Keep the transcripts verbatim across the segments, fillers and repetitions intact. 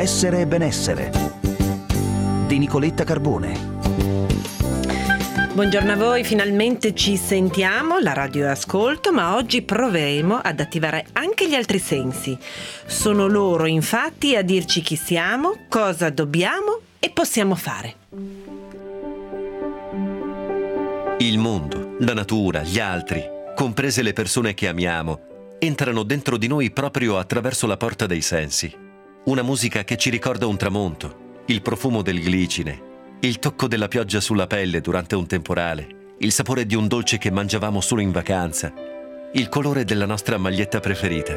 Essere e benessere di Nicoletta Carbone. Buongiorno a voi, finalmente ci sentiamo, la radio è ascolto, ma oggi proveremo ad attivare anche gli altri sensi. Sono loro infatti a dirci chi siamo, cosa dobbiamo e possiamo fare. Il mondo, la natura, gli altri, comprese le persone che amiamo, entrano dentro di noi proprio attraverso la porta dei sensi. Una musica che ci ricorda un tramonto, il profumo del glicine, il tocco della pioggia sulla pelle durante un temporale, il sapore di un dolce che mangiavamo solo in vacanza, il colore della nostra maglietta preferita.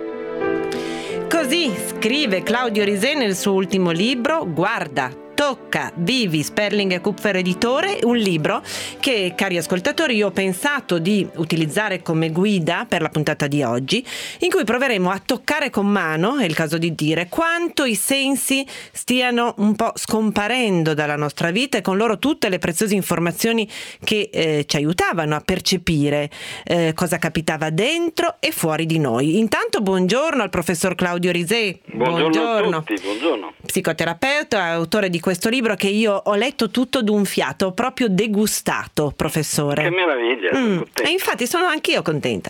Così scrive Claudio Risè nel suo ultimo libro Guarda, tocca, vivi, Sperling e Kupfer editore, un libro che, cari ascoltatori, io ho pensato di utilizzare come guida per la puntata di oggi, in cui proveremo a toccare con mano, è il caso di dire, quanto i sensi stiano un po' scomparendo dalla nostra vita e con loro tutte le preziose informazioni che eh, ci aiutavano a percepire eh, cosa capitava dentro e fuori di noi. Intanto buongiorno al professor Claudio Risè. Buongiorno, buongiorno a tutti, buongiorno. Psicoterapeuta, autore di questo libro che io ho letto tutto d'un fiato, ho proprio degustato, professore. Che meraviglia, mm. sono E infatti sono anch'io contenta.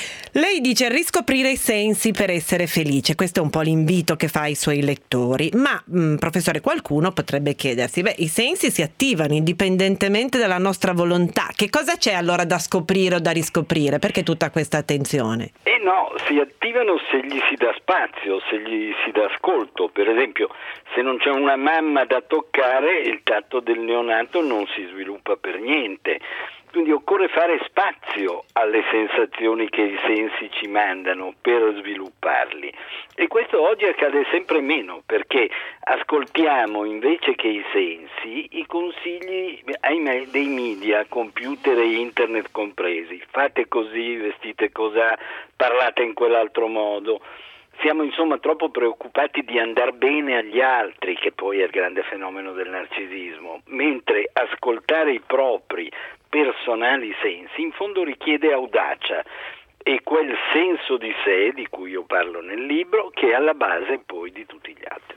Lei dice riscoprire i sensi per essere felice, questo è un po' l'invito che fa ai suoi lettori, ma mh, professore, qualcuno potrebbe chiedersi, beh, i sensi si attivano indipendentemente dalla nostra volontà, che cosa c'è allora da scoprire o da riscoprire? Perché tutta questa attenzione? Eh no, si attivano se gli si dà spazio, se gli si dà ascolto. Per esempio, se non c'è una mamma da toccare, il tatto del neonato non si sviluppa per niente. Quindi occorre fare spazio alle sensazioni che i sensi ci mandano per svilupparli. E questo oggi accade sempre meno, perché ascoltiamo invece che i sensi i consigli, ahimè, dei media, computer e internet compresi. Fate così, vestite così, parlate in quell'altro modo. Siamo insomma troppo preoccupati di andar bene agli altri, che poi è il grande fenomeno del narcisismo, mentre ascoltare i propri personali sensi in fondo richiede audacia e quel senso di sé di cui io parlo nel libro, che è alla base poi di tutti gli altri.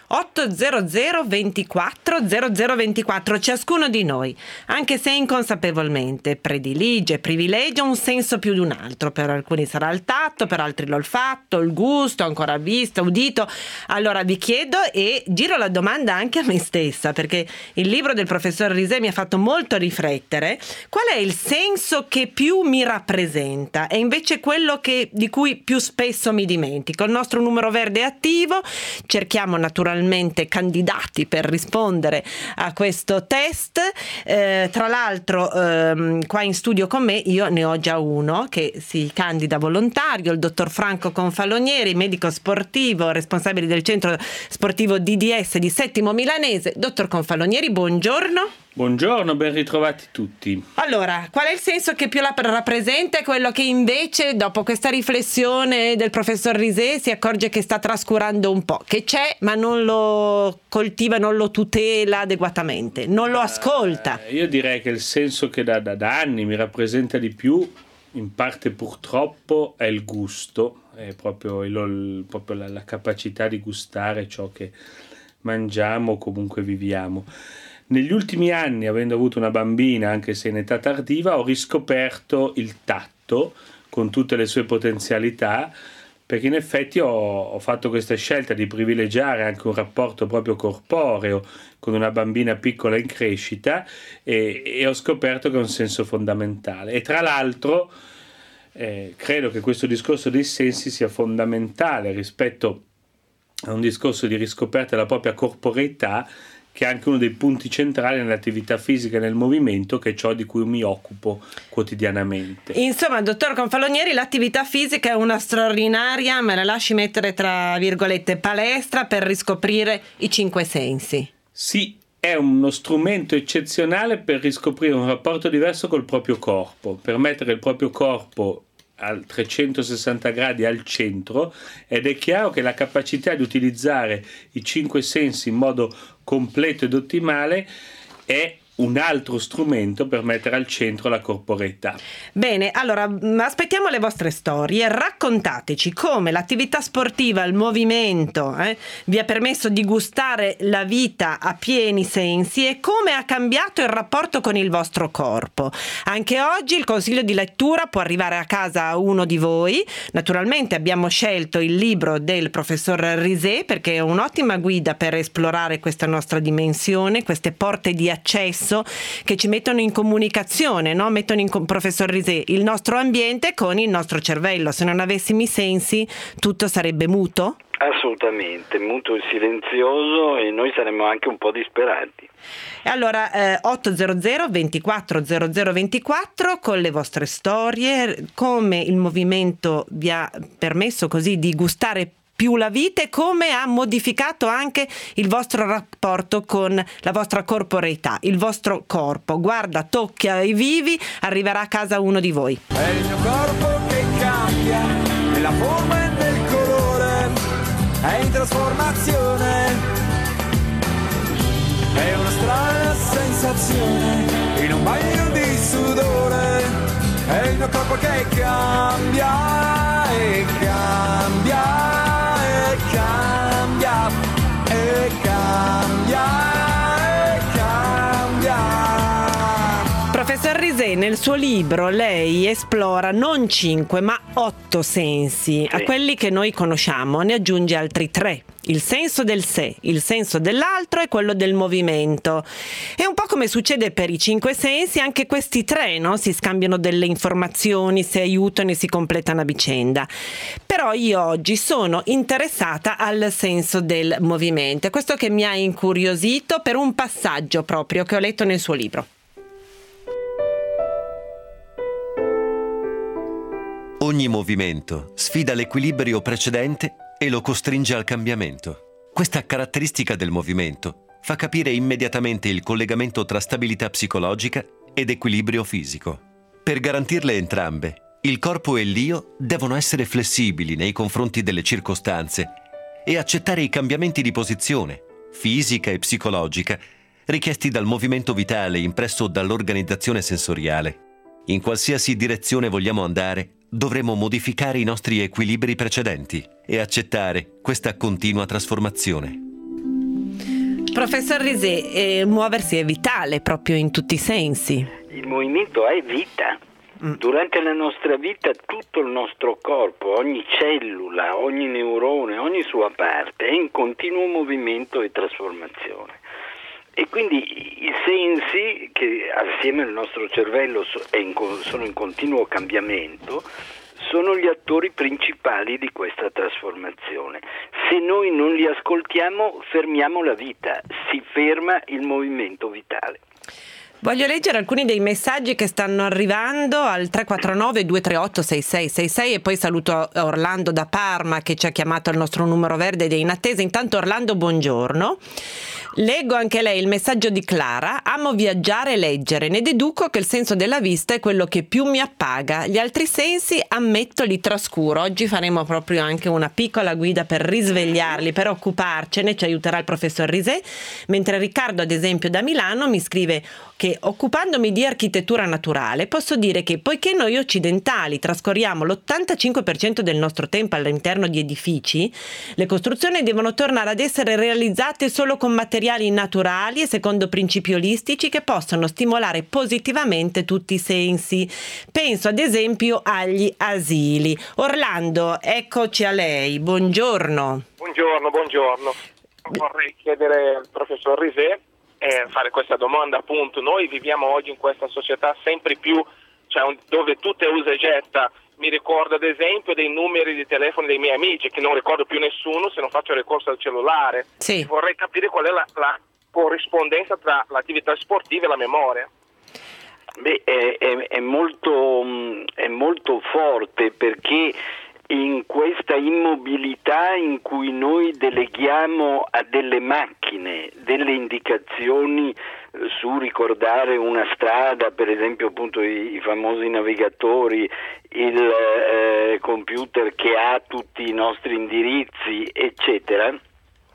ottocento ventiquattro zero zero ventiquattro, ciascuno di noi, anche se inconsapevolmente, predilige, privilegia un senso più di un altro. Per alcuni sarà il tatto, per altri l'olfatto, il gusto, ancora vista, udito. Allora vi chiedo e giro la domanda anche a me stessa, perché il libro del professor Risè mi ha fatto molto riflettere. Qual è il senso che più mi rappresenta e invece quello che, di cui più spesso mi dimentico? Il nostro numero verde è attivo, cerchiamo naturalmente candidati per rispondere a questo test. Eh, tra l'altro ehm, qua in studio con me io ne ho già uno che si candida volontario, il dottor Franco Confalonieri, medico sportivo, responsabile del centro sportivo D D S di Settimo Milanese. Dottor Confalonieri, buongiorno. Buongiorno, ben ritrovati tutti. Allora, qual è il senso che più la rappresenta e quello che invece, dopo questa riflessione del professor Risè, si accorge che sta trascurando un po', che c'è ma non lo coltiva, non lo tutela adeguatamente, non lo ascolta? Uh, io direi che il senso che da, da, da anni mi rappresenta di più, in parte purtroppo, è il gusto, è proprio, il, il, proprio la, la capacità di gustare ciò che mangiamo o comunque viviamo. Negli ultimi anni, avendo avuto una bambina, anche se in età tardiva, ho riscoperto il tatto con tutte le sue potenzialità, perché in effetti ho, ho fatto questa scelta di privilegiare anche un rapporto proprio corporeo con una bambina piccola in crescita e, e ho scoperto che è un senso fondamentale. E tra l'altro eh, credo che questo discorso dei sensi sia fondamentale rispetto a un discorso di riscoperta della propria corporeità, che è anche uno dei punti centrali nell'attività fisica e nel movimento, che è ciò di cui mi occupo quotidianamente. Insomma, dottor Confalonieri, l'attività fisica è una straordinaria, me la lasci mettere tra virgolette, palestra per riscoprire i cinque sensi. Sì, è uno strumento eccezionale per riscoprire un rapporto diverso col proprio corpo, per mettere il proprio corpo a trecentosessanta gradi al centro, ed è chiaro che la capacità di utilizzare i cinque sensi in modo completo ed ottimale è un altro strumento per mettere al centro la corporeità. Bene, allora aspettiamo le vostre storie, raccontateci come l'attività sportiva, il movimento eh, vi ha permesso di gustare la vita a pieni sensi e come ha cambiato il rapporto con il vostro corpo. Anche oggi il consiglio di lettura può arrivare a casa a uno di voi. Naturalmente abbiamo scelto il libro del professor Rizet perché è un'ottima guida per esplorare questa nostra dimensione, queste porte di accesso che ci mettono in comunicazione, no? Mettono in com- professor Rizet, il nostro ambiente con il nostro cervello. Se non avessimo i sensi, tutto sarebbe muto? Assolutamente, muto e silenzioso, e noi saremmo anche un po' disperati. E allora eh, ottocento ventiquattro zero zero ventiquattro con le vostre storie, come il movimento vi ha permesso così di gustare più la vita e come ha modificato anche il vostro rapporto con la vostra corporeità, il vostro corpo. Guarda, tocca i vivi, arriverà a casa uno di voi. È il mio corpo che cambia, nella forma e nel colore, è in trasformazione, è una strana sensazione, in un bagno di sudore, è il mio corpo che cambia e cambia. Cambia e cambia e cambia. Professor Rizet, nel suo libro lei esplora non cinque ma otto sensi, a quelli che noi conosciamo ne aggiunge altri tre. Il senso del sé, il senso dell'altro e quello del movimento. È un po' come succede per i cinque sensi, anche questi tre, no? Si scambiano delle informazioni, si aiutano e si completano a vicenda. Però io oggi sono interessata al senso del movimento. È questo che mi ha incuriosito per un passaggio proprio che ho letto nel suo libro. Ogni movimento sfida l'equilibrio precedente e lo costringe al cambiamento. Questa caratteristica del movimento fa capire immediatamente il collegamento tra stabilità psicologica ed equilibrio fisico. Per garantirle entrambe, il corpo e l'io devono essere flessibili nei confronti delle circostanze e accettare i cambiamenti di posizione, fisica e psicologica, richiesti dal movimento vitale impresso dall'organizzazione sensoriale. In qualsiasi direzione vogliamo andare, dovremo modificare i nostri equilibri precedenti e accettare questa continua trasformazione. Professor Rizet, eh, muoversi è vitale proprio in tutti i sensi. Il movimento è vita. Durante la nostra vita tutto il nostro corpo, ogni cellula, ogni neurone, ogni sua parte è in continuo movimento e trasformazione. E quindi i sensi, che assieme al nostro cervello sono in continuo cambiamento, sono gli attori principali di questa trasformazione. Se noi non li ascoltiamo, fermiamo la vita, si ferma il movimento vitale. Voglio leggere alcuni dei messaggi che stanno arrivando al tre quattro nove due tre otto sei sei sei sei e poi saluto Orlando da Parma che ci ha chiamato al nostro numero verde ed è in attesa. Intanto Orlando, buongiorno. Leggo anche lei il messaggio di Clara. Amo viaggiare e leggere, ne deduco che il senso della vista è quello che più mi appaga. Gli altri sensi, ammetto, li trascuro. Oggi faremo proprio anche una piccola guida per risvegliarli, per occuparcene, ci aiuterà il professor Rizet. Mentre Riccardo, ad esempio, da Milano mi scrive che occupandomi di architettura naturale posso dire che poiché noi occidentali trascorriamo l'ottantacinque per cento del nostro tempo all'interno di edifici, le costruzioni devono tornare ad essere realizzate solo con materiali naturali e secondo principi olistici che possono stimolare positivamente tutti i sensi. Penso ad esempio agli asili. Orlando, eccoci a lei, buongiorno. Buongiorno, buongiorno. Vorrei chiedere al professor Rizet e fare questa domanda, appunto. Noi viviamo oggi in questa società sempre più, cioè, dove tutto è usa e getta. Mi ricordo ad esempio dei numeri di telefono dei miei amici, che non ricordo più nessuno se non faccio ricorso al cellulare. Sì. Vorrei capire qual è la, la corrispondenza tra l'attività sportiva e la memoria. Beh, è, è, è, molto, è molto forte, perché in questa immobilità in cui noi deleghiamo a delle macchine delle indicazioni su ricordare una strada, per esempio appunto i, i famosi navigatori, il eh, computer che ha tutti i nostri indirizzi, eccetera,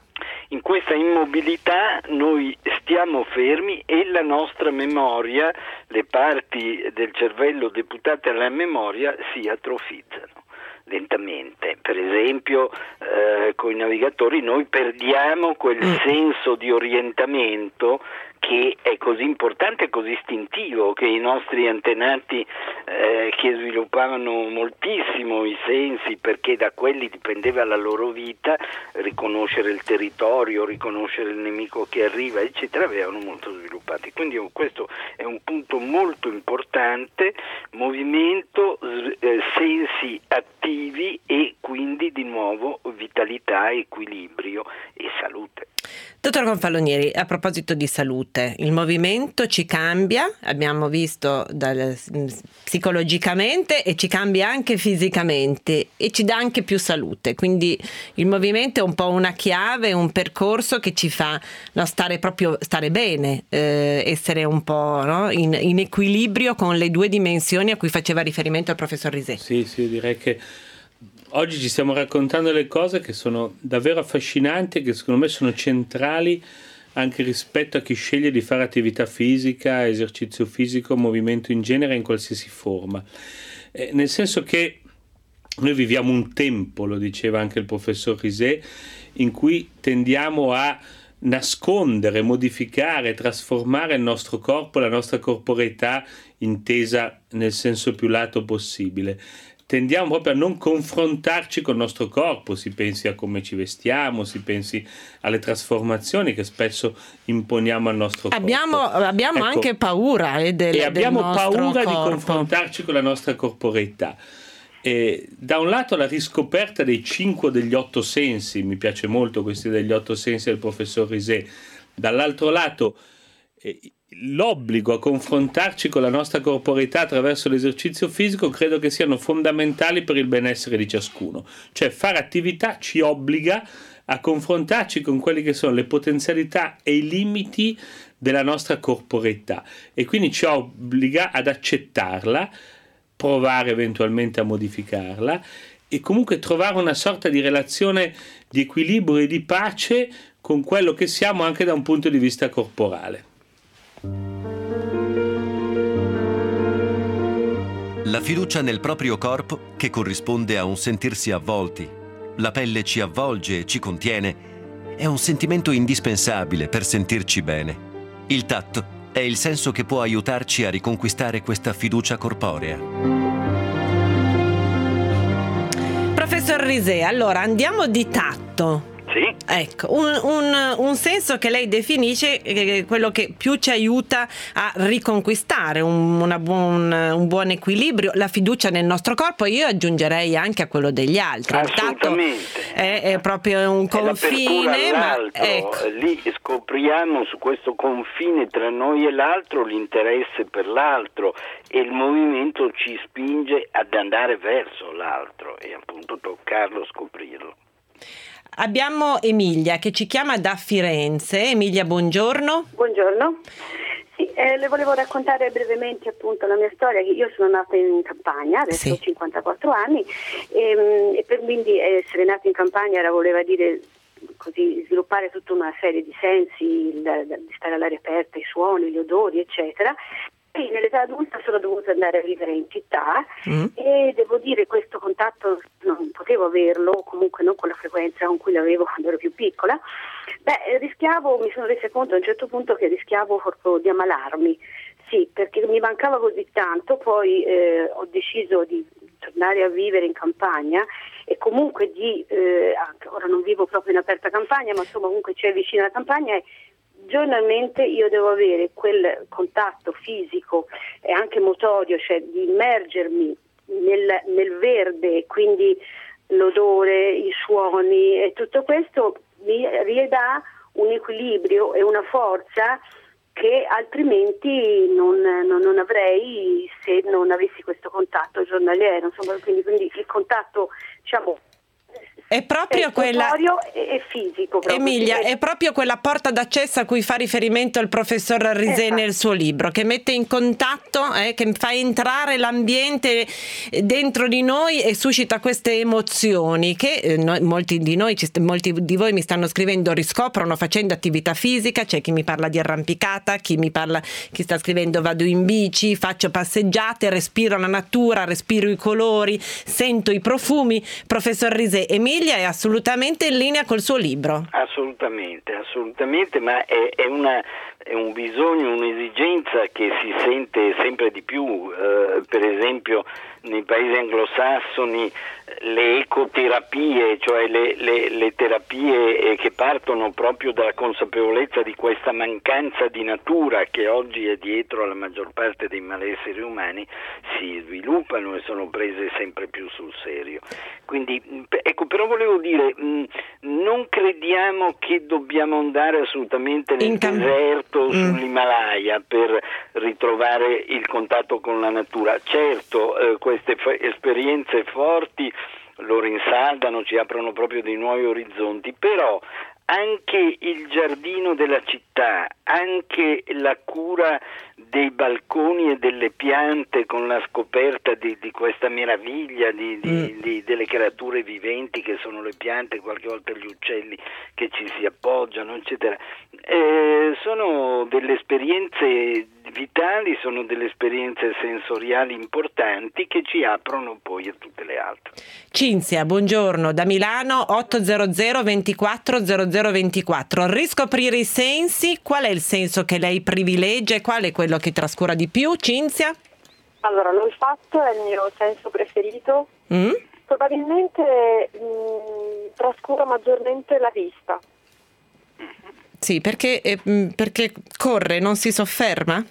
In questa immobilità noi stiamo fermi e la nostra memoria, le parti del cervello deputate alla memoria si atrofizzano lentamente. Per esempio eh, con i navigatori noi perdiamo quel senso di orientamento che è così importante e così istintivo, che i nostri antenati eh, che sviluppavano moltissimo i sensi, perché da quelli dipendeva la loro vita, riconoscere il territorio, riconoscere il nemico che arriva, eccetera, avevano molto sviluppati. Quindi questo è un punto molto importante: movimento, eh, sensi attivi e quindi di nuovo vitalità, equilibrio e salute. Dottor Confalonieri, a proposito di salute, il movimento ci cambia, abbiamo visto dal, psicologicamente, e ci cambia anche fisicamente e ci dà anche più salute, quindi il movimento è un po' una chiave, un percorso che ci fa no, stare proprio stare bene, eh, essere un po' no, in, in equilibrio con le due dimensioni a cui faceva riferimento il professor Risè. Sì, sì, direi che oggi ci stiamo raccontando delle cose che sono davvero affascinanti e che secondo me sono centrali anche rispetto a chi sceglie di fare attività fisica, esercizio fisico, movimento in genere in qualsiasi forma. Eh, nel senso che noi viviamo un tempo, lo diceva anche il professor Risè, in cui tendiamo a nascondere, modificare, trasformare il nostro corpo, la nostra corporeità intesa nel senso più lato possibile. Tendiamo proprio a non confrontarci col nostro corpo, si pensi a come ci vestiamo, si pensi alle trasformazioni che spesso imponiamo al nostro abbiamo, corpo. Abbiamo ecco, anche paura eh, del, e abbiamo del nostro paura corpo. di confrontarci con la nostra corporeità. E da un lato la riscoperta dei cinque degli otto sensi, mi piace molto questi degli otto sensi del professor Risè, dall'altro lato eh, l'obbligo a confrontarci con la nostra corporeità attraverso l'esercizio fisico credo che siano fondamentali per il benessere di ciascuno. Cioè fare attività ci obbliga a confrontarci con quelli che sono le potenzialità e i limiti della nostra corporeità e quindi ci obbliga ad accettarla, provare eventualmente a modificarla e comunque trovare una sorta di relazione di equilibrio e di pace con quello che siamo anche da un punto di vista corporale. La fiducia nel proprio corpo che corrisponde a un sentirsi avvolti. La pelle ci avvolge e ci contiene. È un sentimento indispensabile per sentirci bene. Il tatto è il senso che può aiutarci a riconquistare questa fiducia corporea. Professor Risè, allora andiamo di tatto. Sì. Ecco, un, un, un senso che lei definisce eh, quello che più ci aiuta a riconquistare un, una buon, un buon equilibrio, la fiducia nel nostro corpo. Io aggiungerei anche a quello degli altri. Il tatto è, è proprio un confine, ma ecco. Lì scopriamo su questo confine tra noi e l'altro l'interesse per l'altro e il movimento ci spinge ad andare verso l'altro e appunto toccarlo, scoprirlo. Abbiamo Emilia che ci chiama da Firenze. Emilia, buongiorno. Buongiorno. Sì, eh, le volevo raccontare brevemente appunto la mia storia. Che io sono nata in campagna, adesso sì. ho cinquantaquattro anni e, e per quindi essere nata in campagna era, voleva dire così sviluppare tutta una serie di sensi, il, di stare all'aria aperta, i suoni, gli odori, eccetera. E nell'età adulta sono dovuta andare a vivere in città mm. e devo dire questo contatto non potevo averlo, comunque non con la frequenza con cui l'avevo quando ero più piccola. Beh, rischiavo, mi sono resa conto a un certo punto che rischiavo proprio di ammalarmi, sì, perché mi mancava così tanto, poi eh, ho deciso di tornare a vivere in campagna e comunque di, eh, anche, ora non vivo proprio in aperta campagna, ma insomma comunque c'è vicino alla campagna e giornalmente io devo avere quel contatto fisico e anche motorio, cioè di immergermi nel, nel verde, quindi l'odore, i suoni e tutto questo mi ridà un equilibrio e una forza che altrimenti non, non, non avrei se non avessi questo contatto giornaliero, insomma, quindi, quindi il contatto, diciamo, È proprio è quella e, e fisico. Proprio. Emilia, sì. è proprio quella porta d'accesso a cui fa riferimento il professor Risè esatto. nel suo libro, che mette in contatto, eh, che fa entrare l'ambiente dentro di noi e suscita queste emozioni che eh, noi, molti di noi, molti di voi mi stanno scrivendo, riscoprono facendo attività fisica. C'è chi mi parla di arrampicata, chi mi parla, chi sta scrivendo vado in bici, faccio passeggiate, respiro la natura, respiro i colori, sento i profumi. Professor Risè, Emilia è assolutamente in linea col suo libro. Assolutamente, assolutamente, ma è, è, una, è un bisogno, un'esigenza che si sente sempre di più, eh, per esempio nei paesi anglosassoni le ecoterapie, cioè le, le, le terapie che partono proprio dalla consapevolezza di questa mancanza di natura che oggi è dietro alla maggior parte dei malesseri umani, si sviluppano e sono prese sempre più sul serio. Quindi, ecco, però volevo dire, mh, non crediamo che dobbiamo andare assolutamente nel Incam- deserto mm. sull'Himalaya per ritrovare il contatto con la natura. Certo, eh, queste f- esperienze forti lo rinsaldano, ci aprono proprio dei nuovi orizzonti, però anche il giardino della città, anche la cura dei balconi e delle piante con la scoperta di, di questa meraviglia di, di, mm. di, delle creature viventi che sono le piante, qualche volta gli uccelli che ci si appoggiano, eccetera, eh, sono delle esperienze vitali, sono delle esperienze sensoriali importanti che ci aprono poi a tutte le altre. Cinzia, buongiorno, da Milano, ottocento ventiquattro zero zero ventiquattro. Riscoprire i sensi, qual è il senso che lei privilegia e qual è quello che trascura di più, Cinzia? Allora, l'olfatto è il mio senso preferito. Mm? Probabilmente mh, trascuro maggiormente la vista. Sì, perché, eh, perché corre, non si sofferma?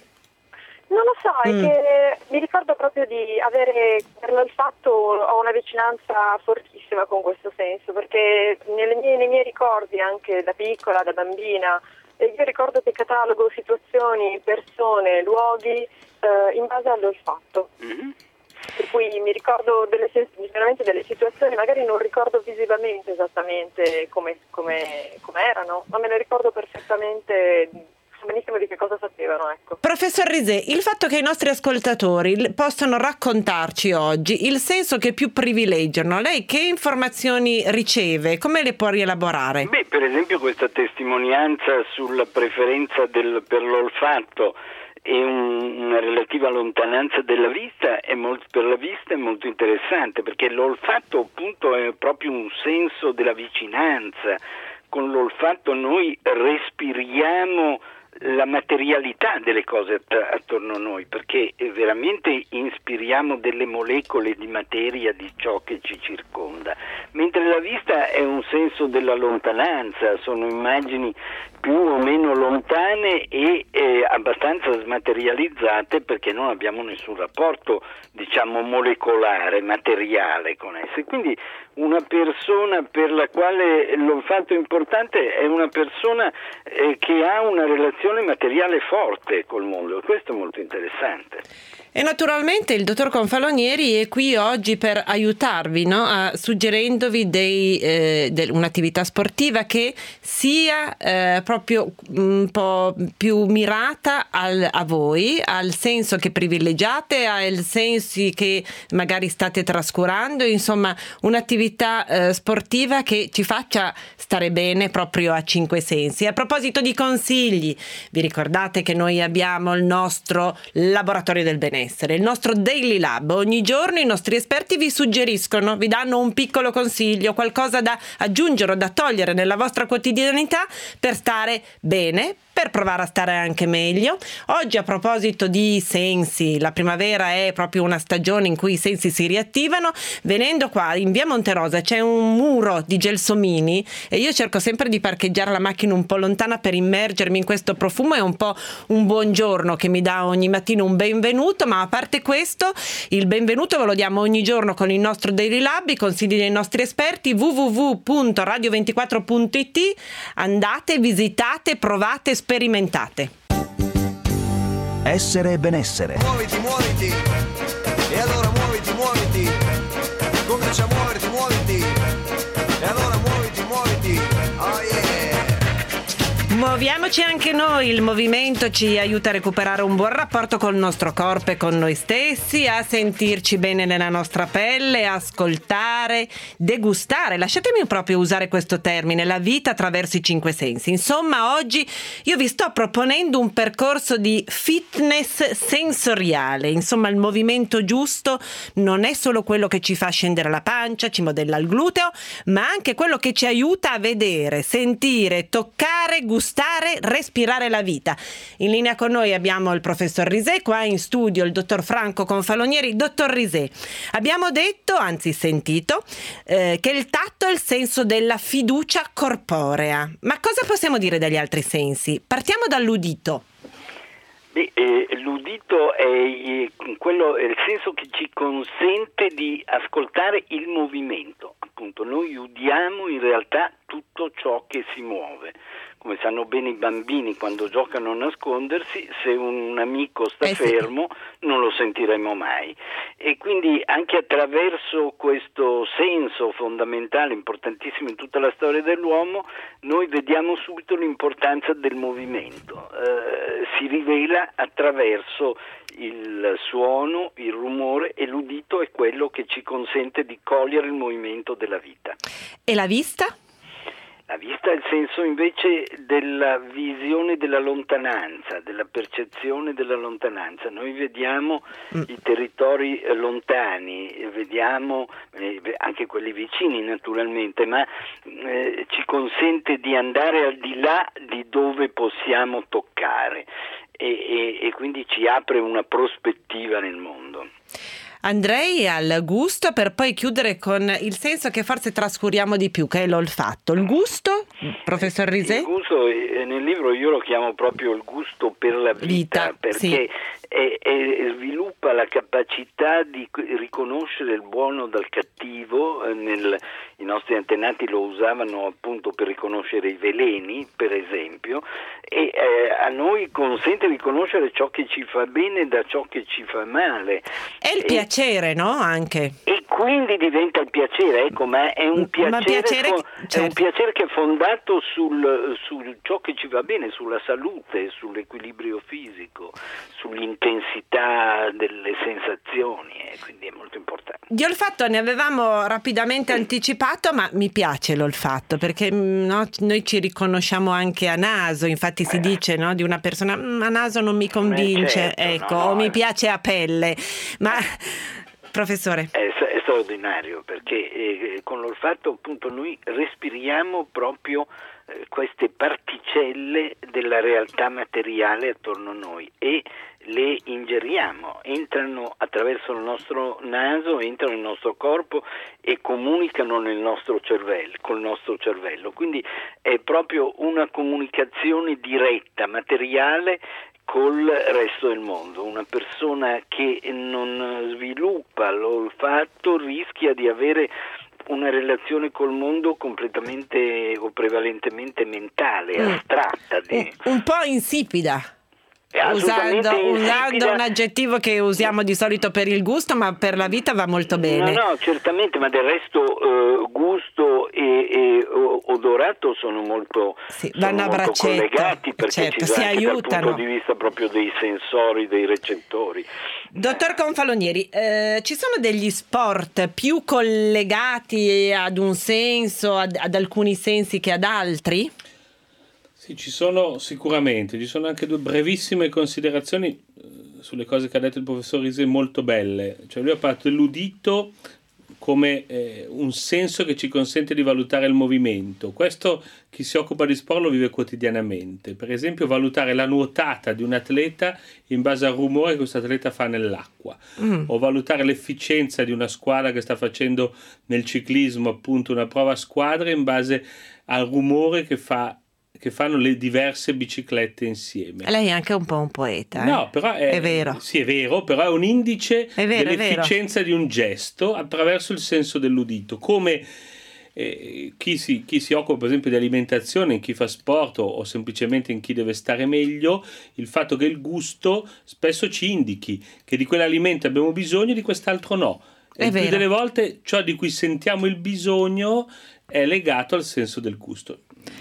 Non lo so, è mm. che mi ricordo proprio di avere, per l'olfatto ho una vicinanza fortissima con questo senso, perché nelle mie, nei miei ricordi, anche da piccola, da bambina, io ricordo che catalogo situazioni, persone, luoghi eh, in base all'olfatto. Mm-hmm. Per cui mi ricordo delle, veramente delle situazioni, magari non ricordo visivamente esattamente come, come, come erano, ma me le ricordo perfettamente, benissimo di che cosa sapevano, ecco. Professor Risè, il fatto che i nostri ascoltatori possano raccontarci oggi il senso che più privilegiano, lei che informazioni riceve? Come le può rielaborare? Beh, per esempio questa testimonianza sulla preferenza del, per l'olfatto e un, una relativa lontananza della vista è molto, per la vista è molto interessante, perché l'olfatto appunto è proprio un senso della vicinanza. Con l'olfatto noi respiriamo la materialità delle cose att- attorno a noi, perché veramente inspiriamo delle molecole di materia di ciò che ci circonda, mentre la vista è un senso della lontananza, sono immagini più o meno lontane e eh, abbastanza smaterializzate, perché non abbiamo nessun rapporto, diciamo, molecolare, materiale con esse. Quindi una persona per la quale l'olfatto è importante è una persona eh, che ha una relazione materiale forte col mondo, questo è molto interessante. E naturalmente il dottor Confalonieri è qui oggi per aiutarvi, no? A, suggerendovi dei, eh, del, un'attività sportiva che sia eh, proprio un po' più mirata al, a voi, al senso che privilegiate, ai sensi che magari state trascurando, insomma un'attività eh, sportiva che ci faccia stare bene proprio a cinque sensi. A proposito di consigli, vi ricordate che noi abbiamo il nostro laboratorio del benessere, il nostro Daily Lab. Ogni giorno i nostri esperti vi suggeriscono, vi danno un piccolo consiglio, qualcosa da aggiungere o da togliere nella vostra quotidianità per stare bene, per provare a stare anche meglio. Oggi, a proposito di sensi, la primavera è proprio una stagione in cui i sensi si riattivano. Venendo qua in via Monterosa c'è un muro di gelsomini e io cerco sempre di parcheggiare la macchina un po' lontana per immergermi in questo profumo. È un po' un buongiorno che mi dà ogni mattino un benvenuto, ma a parte questo il benvenuto ve lo diamo ogni giorno con il nostro Daily Lab, i consigli dei nostri esperti. w w w punto radio ventiquattro punto i t. Andate, visitate, provate, sperimentate. Essere benessere. Muoviti, muoviti. E allora muoviti, muoviti. Comincia a muoverti, muoviti. E allora Muoviamoci anche noi, il movimento ci aiuta a recuperare un buon rapporto col nostro corpo e con noi stessi, a sentirci bene nella nostra pelle, ascoltare, degustare, lasciatemi proprio usare questo termine, la vita attraverso i cinque sensi. Insomma, oggi io vi sto proponendo un percorso di fitness sensoriale. Insomma, il movimento giusto non è solo quello che ci fa scendere la pancia, ci modella il gluteo, ma anche quello che ci aiuta a vedere, sentire, toccare, gustare, respirare la vita. In linea con noi abbiamo il professor Risè, qua in studio il dottor Franco Confalonieri. Dottor Risè, abbiamo detto, anzi sentito, eh, che il tatto è il senso della fiducia corporea. Ma cosa possiamo dire degli altri sensi? Partiamo dall'udito. Beh, eh, l'udito è, eh, quello, è il senso che ci consente di ascoltare il movimento. Appunto, noi udiamo in realtà tutto ciò che si muove. Come sanno bene i bambini quando giocano a nascondersi, se un amico sta eh sì. fermo non lo sentiremo mai. E quindi anche attraverso questo senso fondamentale, importantissimo in tutta la storia dell'uomo, noi vediamo subito l'importanza del movimento. Eh, si rivela attraverso il suono, il rumore, e l'udito è quello che ci consente di cogliere il movimento della vita. E la vista? La vista è il senso invece della visione della lontananza, della percezione della lontananza. Noi vediamo mm. i territori lontani, vediamo eh, anche quelli vicini naturalmente, ma eh, ci consente di andare al di là di dove possiamo toccare e, e, e quindi ci apre una prospettiva nel mondo. Andrei al gusto per poi chiudere con il senso che forse trascuriamo di più, che è l'olfatto. Il gusto, professor Risè? Il gusto, nel libro io lo chiamo proprio il gusto per la vita, vita perché sì. è, è, sviluppa la capacità di riconoscere il buono dal cattivo. Nel, i nostri antenati lo usavano appunto per riconoscere i veleni, per esempio, e eh, a noi consente di riconoscere ciò che ci fa bene da ciò che ci fa male. È il e, piacere, no? Anche. E quindi diventa il piacere, ecco, ma è un piacere, piacere fo- certo. è un piacere che è fondato sul, su ciò che ci va bene, sulla salute, sull'equilibrio fisico, sull'intensità delle sensazioni, e quindi è molto importante. Di olfatto ne avevamo rapidamente anticipato, ma mi piace l'olfatto perché no, noi ci riconosciamo anche a naso, infatti si eh. dice, no, di una persona a naso non mi convince, certo, ecco, no, no, o mi eh. piace a pelle, ma professore è, è straordinario perché eh, con l'olfatto appunto noi respiriamo proprio eh, queste particelle della realtà materiale attorno a noi e le ingeriamo, entrano attraverso il nostro naso, entrano nel nostro corpo e comunicano nel nostro cervello, col nostro cervello. Quindi è proprio una comunicazione diretta, materiale col resto del mondo. Una persona che non sviluppa l'olfatto rischia di avere una relazione col mondo completamente o prevalentemente mentale, mm. astratta. Di... Un, un po' insipida. Usando, usando un aggettivo che usiamo di solito per il gusto, ma per la vita va molto bene. No, no, certamente, ma del resto eh, gusto e, e odorato sono molto, sì, sono vanno a molto collegati, perché certo, ci si anche aiutano dal punto di vista proprio dei sensori, dei recettori. Dottor Confalonieri, eh, ci sono degli sport più collegati ad un senso, ad, ad alcuni sensi che ad altri? Sì, ci sono sicuramente, ci sono anche due brevissime considerazioni eh, sulle cose che ha detto il professor Risè molto belle. Cioè lui ha parlato dell'udito come eh, un senso che ci consente di valutare il movimento. Questo chi si occupa di sport lo vive quotidianamente. Per esempio valutare la nuotata di un atleta in base al rumore che questo atleta fa nell'acqua, mm. o valutare l'efficienza di una squadra che sta facendo nel ciclismo appunto una prova a squadre in base al rumore che fa che fanno le diverse biciclette insieme. Lei è anche un po' un poeta. No, eh? però è, è vero. Sì, è vero, però è un indice è vero, dell'efficienza di un gesto attraverso il senso dell'udito. Come eh, chi, si, chi si occupa per esempio di alimentazione, in chi fa sport o, o semplicemente in chi deve stare meglio, il fatto che il gusto spesso ci indichi che di quell'alimento abbiamo bisogno e di quest'altro no. E il più delle volte ciò di cui sentiamo il bisogno è legato al senso del gusto.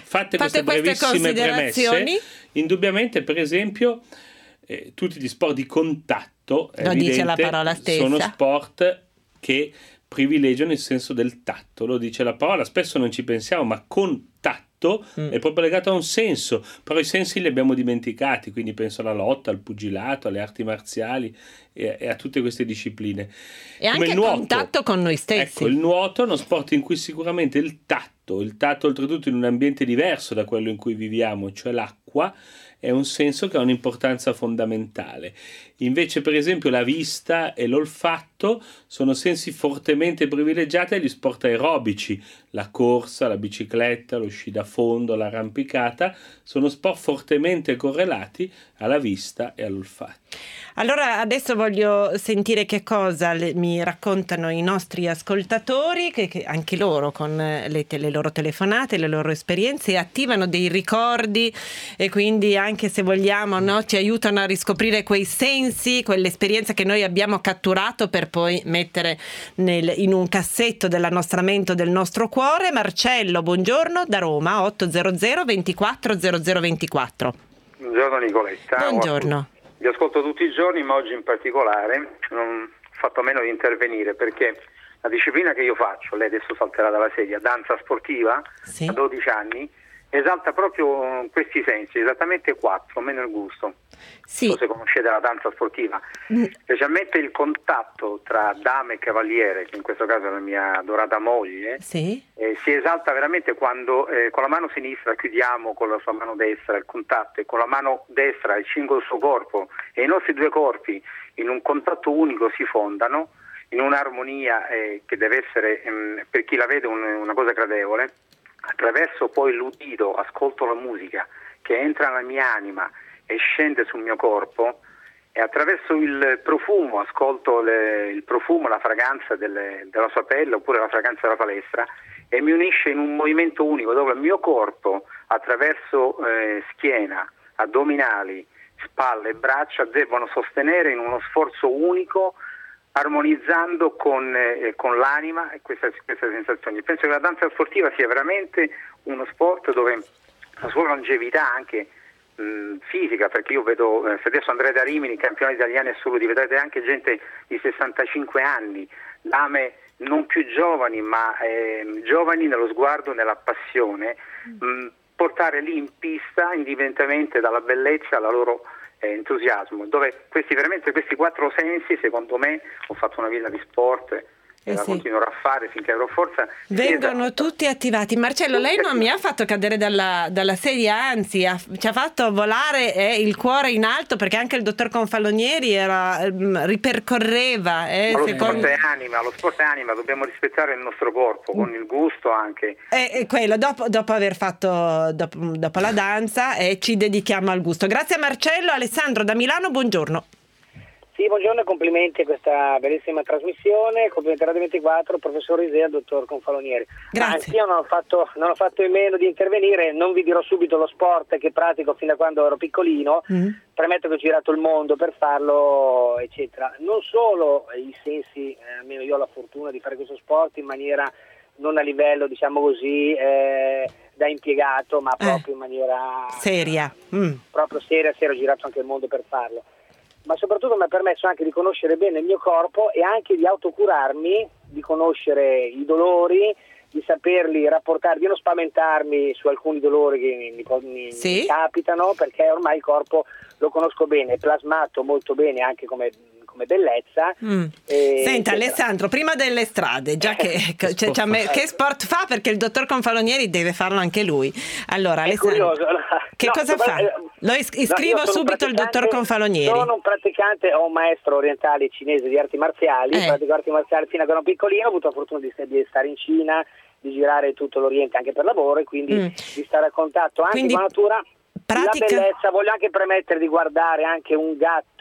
Fatte, Fate queste queste brevissime considerazioni. premesse, indubbiamente, per esempio, eh, tutti gli sport di contatto, è Lo evidente, dice la parola stessa. sono sport che privilegiano il senso del tatto, lo dice la parola, spesso non ci pensiamo, ma contatto mm. è proprio legato a un senso, però i sensi li abbiamo dimenticati, quindi penso alla lotta, al pugilato, alle arti marziali e, e a tutte queste discipline. E Come anche il nuoto. contatto con noi stessi. Ecco, il nuoto è uno sport in cui sicuramente il tatto, il tatto oltretutto in un ambiente diverso da quello in cui viviamo, cioè l'acqua, è un senso che ha un'importanza fondamentale. Invece, per esempio, la vista e l'olfatto sono sensi fortemente privilegiati agli sport aerobici. La corsa, la bicicletta, lo sci da fondo, l'arrampicata sono sport fortemente correlati alla vista e all'olfatto. Allora adesso voglio sentire che cosa le, mi raccontano i nostri ascoltatori, che, che anche loro con le, le loro telefonate, le loro esperienze attivano dei ricordi e quindi anche se vogliamo, no, ci aiutano a riscoprire quei sensi, quell'esperienza che noi abbiamo catturato per poi mettere nel, in un cassetto della nostra mente o del nostro cuore. Marcello, buongiorno, da Roma, otto zero zero ventiquattro zero zero ventiquattro. Buongiorno Nicoletta. Buongiorno. Vi ascolto tutti i giorni, ma oggi in particolare non ho fatto a meno di intervenire perché la disciplina che io faccio, lei adesso salterà dalla sedia, danza sportiva, sì. Da dodici anni, esalta proprio questi sensi, esattamente quattro, meno il gusto. Sì. Non so se conoscete la danza sportiva, mm. specialmente il contatto tra dama e cavaliere, che in questo caso è la mia adorata moglie, sì. eh, si esalta veramente quando eh, con la mano sinistra chiudiamo con la sua mano destra il contatto e con la mano destra il cingo del suo corpo e i nostri due corpi in un contatto unico si fondano in un'armonia eh, che deve essere, ehm, per chi la vede, un, una cosa gradevole. Attraverso poi l'udito ascolto la musica che entra nella mia anima e scende sul mio corpo e attraverso il profumo ascolto le, il profumo, la fragranza delle, della sua pelle oppure la fragranza della palestra e mi unisce in un movimento unico dove il mio corpo attraverso eh, schiena, addominali, spalle e braccia devono sostenere in uno sforzo unico armonizzando con, eh, con l'anima e queste, queste sensazioni. Penso che la danza sportiva sia veramente uno sport dove la sua longevità anche mh, fisica, perché io vedo, eh, se adesso andrete a Rimini, campioni italiani assoluti, vedrete anche gente di sessantacinque anni, dame non più giovani, ma eh, giovani nello sguardo, nella passione, mh, portare lì in pista indipendentemente dalla bellezza alla loro Eh, entusiasmo, dove questi veramente questi quattro sensi, secondo me, ho fatto una vita di sport e eh la sì. continuerò a fare finché avrò forza. Vengono esatto. tutti attivati. Marcello, lei non mi ha fatto cadere dalla, dalla sedia, anzi ha, ci ha fatto volare eh, il cuore in alto, perché anche il dottor Confalonieri era, eh, ripercorreva eh, ma lo secondo... sport è anima, lo sport è anima, dobbiamo rispettare il nostro corpo con il gusto anche. E, e quello dopo, dopo aver fatto dopo, dopo la danza e eh, ci dedichiamo al gusto. Grazie a Marcello. Alessandro da Milano, buongiorno. Sì, buongiorno e complimenti a questa bellissima trasmissione, complimenti a Radio ventiquattro, professor Risea, al dottor Confalonieri. Grazie. Anch'io non ho fatto non ho fatto in meno di intervenire, non vi dirò subito lo sport che pratico fin da quando ero piccolino, mm. premetto che ho girato il mondo per farlo, eccetera. Non solo i sensi, eh, almeno io ho la fortuna di fare questo sport in maniera non a livello, diciamo così, eh, da impiegato, ma proprio eh. in maniera seria, mm. proprio seria, seria, ho girato anche il mondo per farlo. Ma soprattutto mi ha permesso anche di conoscere bene il mio corpo e anche di autocurarmi, di conoscere i dolori, di saperli rapportare, di non spaventarmi su alcuni dolori che mi, mi, sì? mi capitano, perché ormai il corpo lo conosco bene, è plasmato molto bene anche come, come bellezza. Mm. E, Senta Alessandro, prima delle strade, già che, che, cioè, cioè, me, che sport fa? Perché il dottor Confalonieri deve farlo anche lui. Allora Alessandro, che no, cosa fa? Lo is- iscrivo no, subito il dottor Confalonieri. Sono un praticante, ho un maestro orientale cinese di arti marziali, eh. pratico arti marziali fino a che ero piccolino, ho avuto la fortuna di, di stare in Cina, di girare tutto l'Oriente anche per lavoro e quindi mm. di stare a contatto anche quindi, con la natura. Pratica... La bellezza, voglio anche permettere di guardare anche un gatto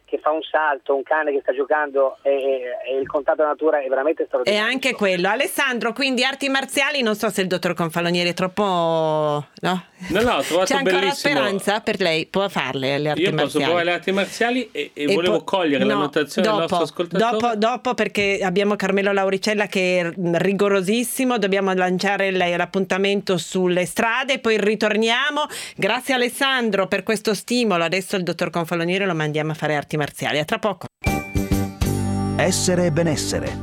che fa un salto, un cane che sta giocando e, e il contatto alla natura è veramente E straordinario. anche quello. Alessandro, quindi arti marziali, non so se il dottor Confalonieri è troppo... no? No, no, ho trovato C'è ancora bellissimo. speranza per lei? Può farle le arti Io marziali? posso provare le arti marziali e, e E volevo po- cogliere no, la notazione dopo, del nostro ascoltatore. Dopo, dopo, perché abbiamo Carmelo Lauricella che è rigorosissimo, dobbiamo lanciare lei l'appuntamento sulle strade, poi ritorniamo. Grazie Alessandro per questo stimolo. Adesso il dottor Confalonieri lo mandiamo a fare arti marziali. A tra poco. Essere e benessere.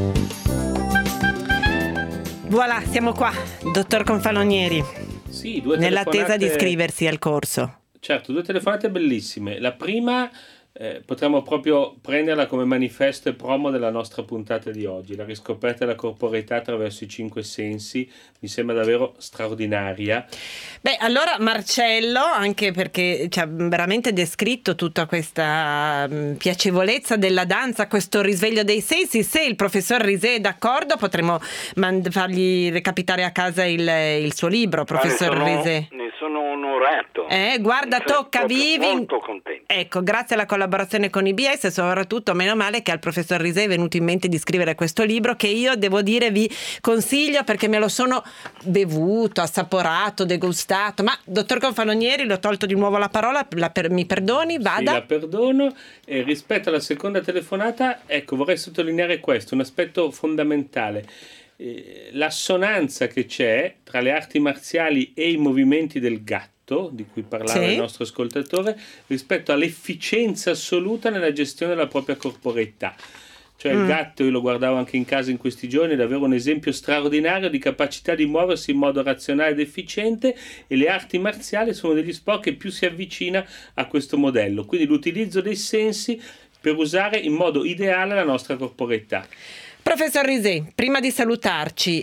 Voilà, siamo qua, dottor Confalonieri, Sì, due nell'attesa di telefonate- iscriversi al corso. Certo, due telefonate bellissime. La prima eh, potremmo proprio prenderla come manifesto e promo della nostra puntata di oggi, la riscoperta della corporeità attraverso i cinque sensi, mi sembra davvero straordinaria. Beh, allora Marcello, anche perché ci ha veramente descritto tutta questa mh, piacevolezza della danza, questo risveglio dei sensi, se il professor Risè è d'accordo potremmo mand- fargli recapitare a casa il, il suo libro, professor Ma ne sono- Risè. Ne sono onorato. Eh, guarda, Ne sono tocca proprio vivi. Molto contento. Ecco, grazie alla collaborazione con I B S, soprattutto meno male che al professor Risè è venuto in mente di scrivere questo libro che io devo dire vi consiglio perché me lo sono bevuto, assaporato, degustato. Ma dottor Confalonieri, le ho tolto di nuovo la parola, la per- mi perdoni, Sì, vada. la perdono. E rispetto alla seconda telefonata, ecco, vorrei sottolineare questo, un aspetto fondamentale. Eh, l'assonanza che c'è tra le arti marziali e i movimenti del gatto, di cui parlava Sì. il nostro ascoltatore, rispetto all'efficienza assoluta nella gestione della propria corporeità. Cioè il Mm. gatto, io lo guardavo anche in casa in questi giorni, è davvero un esempio straordinario di capacità di muoversi in modo razionale ed efficiente, e le arti marziali sono degli sport che più si avvicina a questo modello. Quindi l'utilizzo dei sensi per usare in modo ideale la nostra corporeità. Professor Risè, prima di salutarci,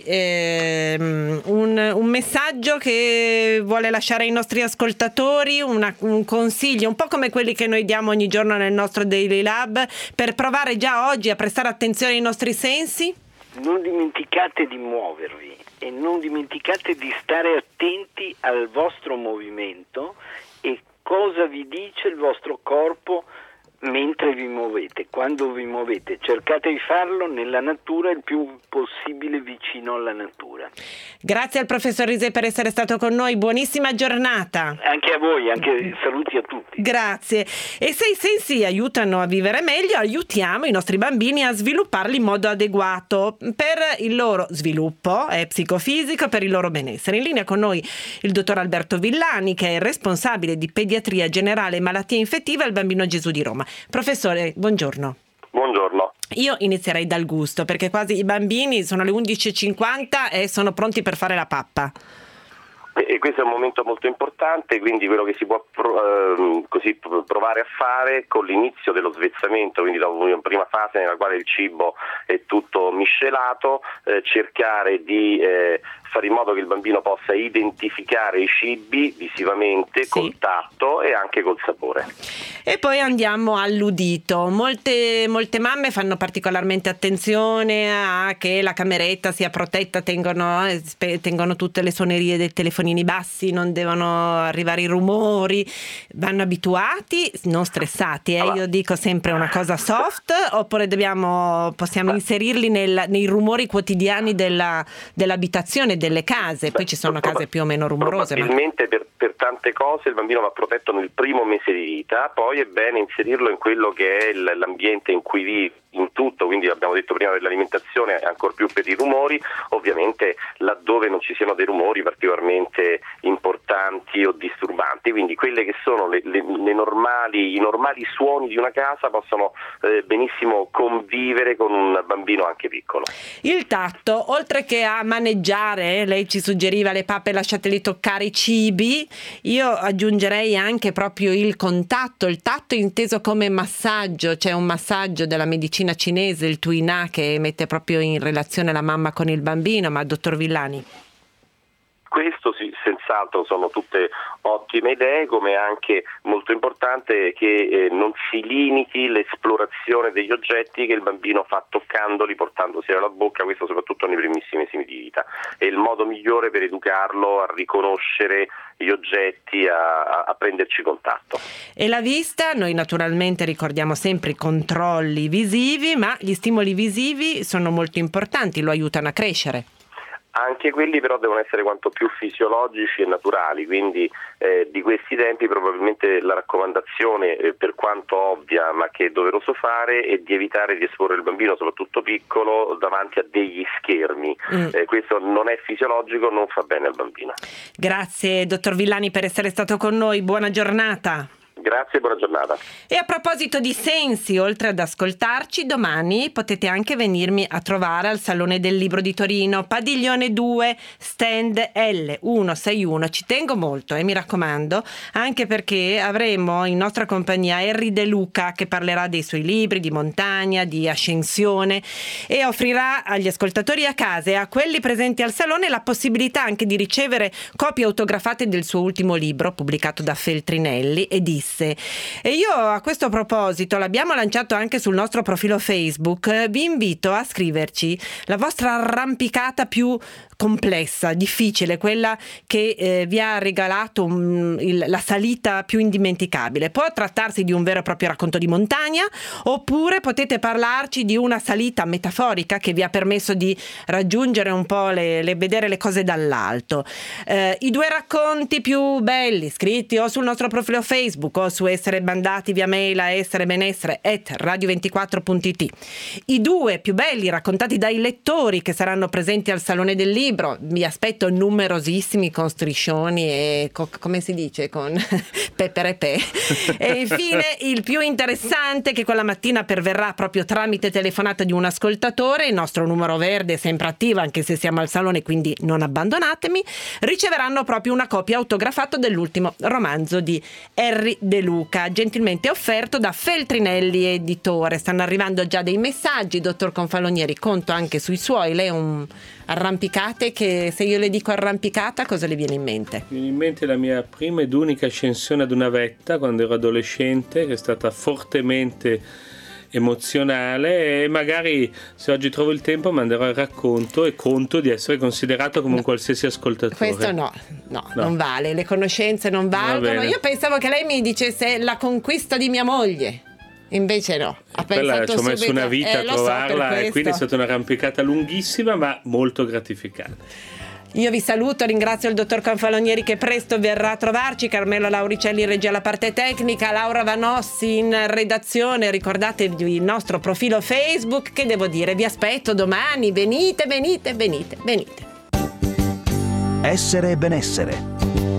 ehm, un, un messaggio che vuole lasciare ai nostri ascoltatori, una- un consiglio, un po' come quelli che noi diamo ogni giorno nel nostro Daily Lab, per provare già oggi a prestare attenzione ai nostri sensi? Non dimenticate di muovervi e non dimenticate di stare attenti al vostro movimento e cosa vi dice il vostro corpo mentre vi muovete. Quando vi muovete cercate di farlo nella natura, il più possibile vicino alla natura. Grazie al professor Risè per essere stato con noi, buonissima giornata. Anche a voi, anche saluti a tutti. Grazie. E se i sensi aiutano a vivere meglio, aiutiamo i nostri bambini a svilupparli in modo adeguato per il loro sviluppo eh, psicofisico, per il loro benessere. In linea con noi il dottor Alberto Villani, che è il responsabile di pediatria generale e malattie infettive al Bambino Gesù di Roma. Professore, buongiorno. Buongiorno. Io inizierei dal gusto, perché quasi i bambini sono le undici e cinquanta e sono pronti per fare la pappa. E questo è un momento molto importante, quindi quello che si può pro- ehm, così provare a fare con l'inizio dello svezzamento, quindi dopo una prima fase nella quale il cibo è tutto miscelato, eh, cercare di eh, fare in modo che il bambino possa identificare i cibi visivamente, Sì. col tatto e anche col sapore. E poi andiamo all'udito. Molte, molte mamme fanno particolarmente attenzione a che la cameretta sia protetta, tengono, eh, spe- tengono tutte le suonerie dei telefonini bassi, non devono arrivare i rumori, vanno abituati, non stressati. Eh? Io dico sempre una cosa soft, oppure dobbiamo, possiamo inserirli nel- nei rumori quotidiani della, dell'abitazione, delle case. Poi ci sono case più o meno rumorose. Ma... Probabilmente per, per tante cose il bambino va protetto nel primo mese di vita, poi è bene inserirlo in quello che è il- l'ambiente in cui vive, in tutto, quindi abbiamo detto prima dell'alimentazione, ancor più per i rumori, ovviamente laddove non ci siano dei rumori particolarmente importanti o disturbanti, quindi quelle che sono le, le, le normali, i normali suoni di una casa possono eh, benissimo convivere con un bambino anche piccolo. Il tatto, oltre che a maneggiare, lei ci suggeriva le pappe, lasciateli toccare i cibi, io aggiungerei anche proprio il contatto, il tatto inteso come massaggio, c'è un massaggio della medicina cinese, il Tuina, che mette proprio in relazione la mamma con il bambino, ma dottor Villani? Questo sì, senz'altro sono tutte ottime idee, come anche molto importante che eh, non si limiti l'esplorazione degli oggetti che il bambino fa toccandoli, portandosi alla bocca, questo soprattutto nei primissimi mesi di vita. È il modo migliore per educarlo a riconoscere gli oggetti, a, a prenderci contatto. E la vista, noi naturalmente ricordiamo sempre i controlli visivi, ma gli stimoli visivi sono molto importanti, lo aiutano a crescere. Anche quelli però devono essere quanto più fisiologici e naturali, quindi eh, di questi tempi probabilmente la raccomandazione, eh, per quanto ovvia ma che è doveroso fare, è di evitare di esporre il bambino, soprattutto piccolo, davanti a degli schermi. Mm. Eh, questo non è fisiologico, non fa bene al bambino. Grazie dottor Villani per essere stato con noi, buona giornata. Grazie, buona giornata. E a proposito di sensi, oltre ad ascoltarci, domani potete anche venirmi a trovare al Salone del Libro di Torino, Padiglione due, stand L centosessantuno. Ci tengo molto e eh, mi raccomando, anche perché avremo in nostra compagnia Erri De Luca, che parlerà dei suoi libri di montagna, di ascensione, e offrirà agli ascoltatori a casa e a quelli presenti al Salone la possibilità anche di ricevere copie autografate del suo ultimo libro, pubblicato da Feltrinelli, e disse. E io a questo proposito, l'abbiamo lanciato anche sul nostro profilo Facebook, vi invito a scriverci la vostra arrampicata più complessa, difficile, quella che eh, vi ha regalato um, il, la salita più indimenticabile. Può trattarsi di un vero e proprio racconto di montagna, oppure potete parlarci di una salita metaforica che vi ha permesso di raggiungere un po' le, le vedere le cose dall'alto. Eh, i due racconti più belli scritti o sul nostro profilo Facebook o su essere mandati via mail a esserebenessere at radio ventiquattro punto it. I due più belli raccontati dai lettori che saranno presenti al Salone del Libro. Vi aspetto numerosissimi, con striscioni e co- come si dice, con pepe e pe. E infine il più interessante, che quella mattina perverrà proprio tramite telefonata di un ascoltatore, il nostro numero verde è sempre attivo anche se siamo al Salone, quindi non abbandonatemi, riceveranno proprio una copia autografata dell'ultimo romanzo di Erri De Luca, gentilmente offerto da Feltrinelli Editore. Stanno arrivando già dei messaggi, dottor Confalonieri, conto anche sui suoi. Lei è un arrampicate che, se io le dico arrampicata, cosa le viene in mente? Mi viene in mente la mia prima ed unica ascensione ad una vetta quando ero adolescente, che è stata fortemente emozionale, e magari se oggi trovo il tempo manderò il racconto e conto di essere considerato come no. un qualsiasi ascoltatore. Questo no, no, no, non vale, le conoscenze non valgono. Io pensavo che lei mi dicesse la conquista di mia moglie. Invece no, ha quella ci ho messo subito, una vita eh, a trovarla, so, e quindi è stata un'arrampicata lunghissima ma molto gratificante. Io vi saluto, ringrazio il dottor Confalonieri che presto verrà a trovarci, Carmelo Lauricelli in regia alla parte tecnica, Laura Vanossi in redazione. Ricordatevi il nostro profilo Facebook, che devo dire, vi aspetto domani, venite, venite, venite, venite. Essere e benessere.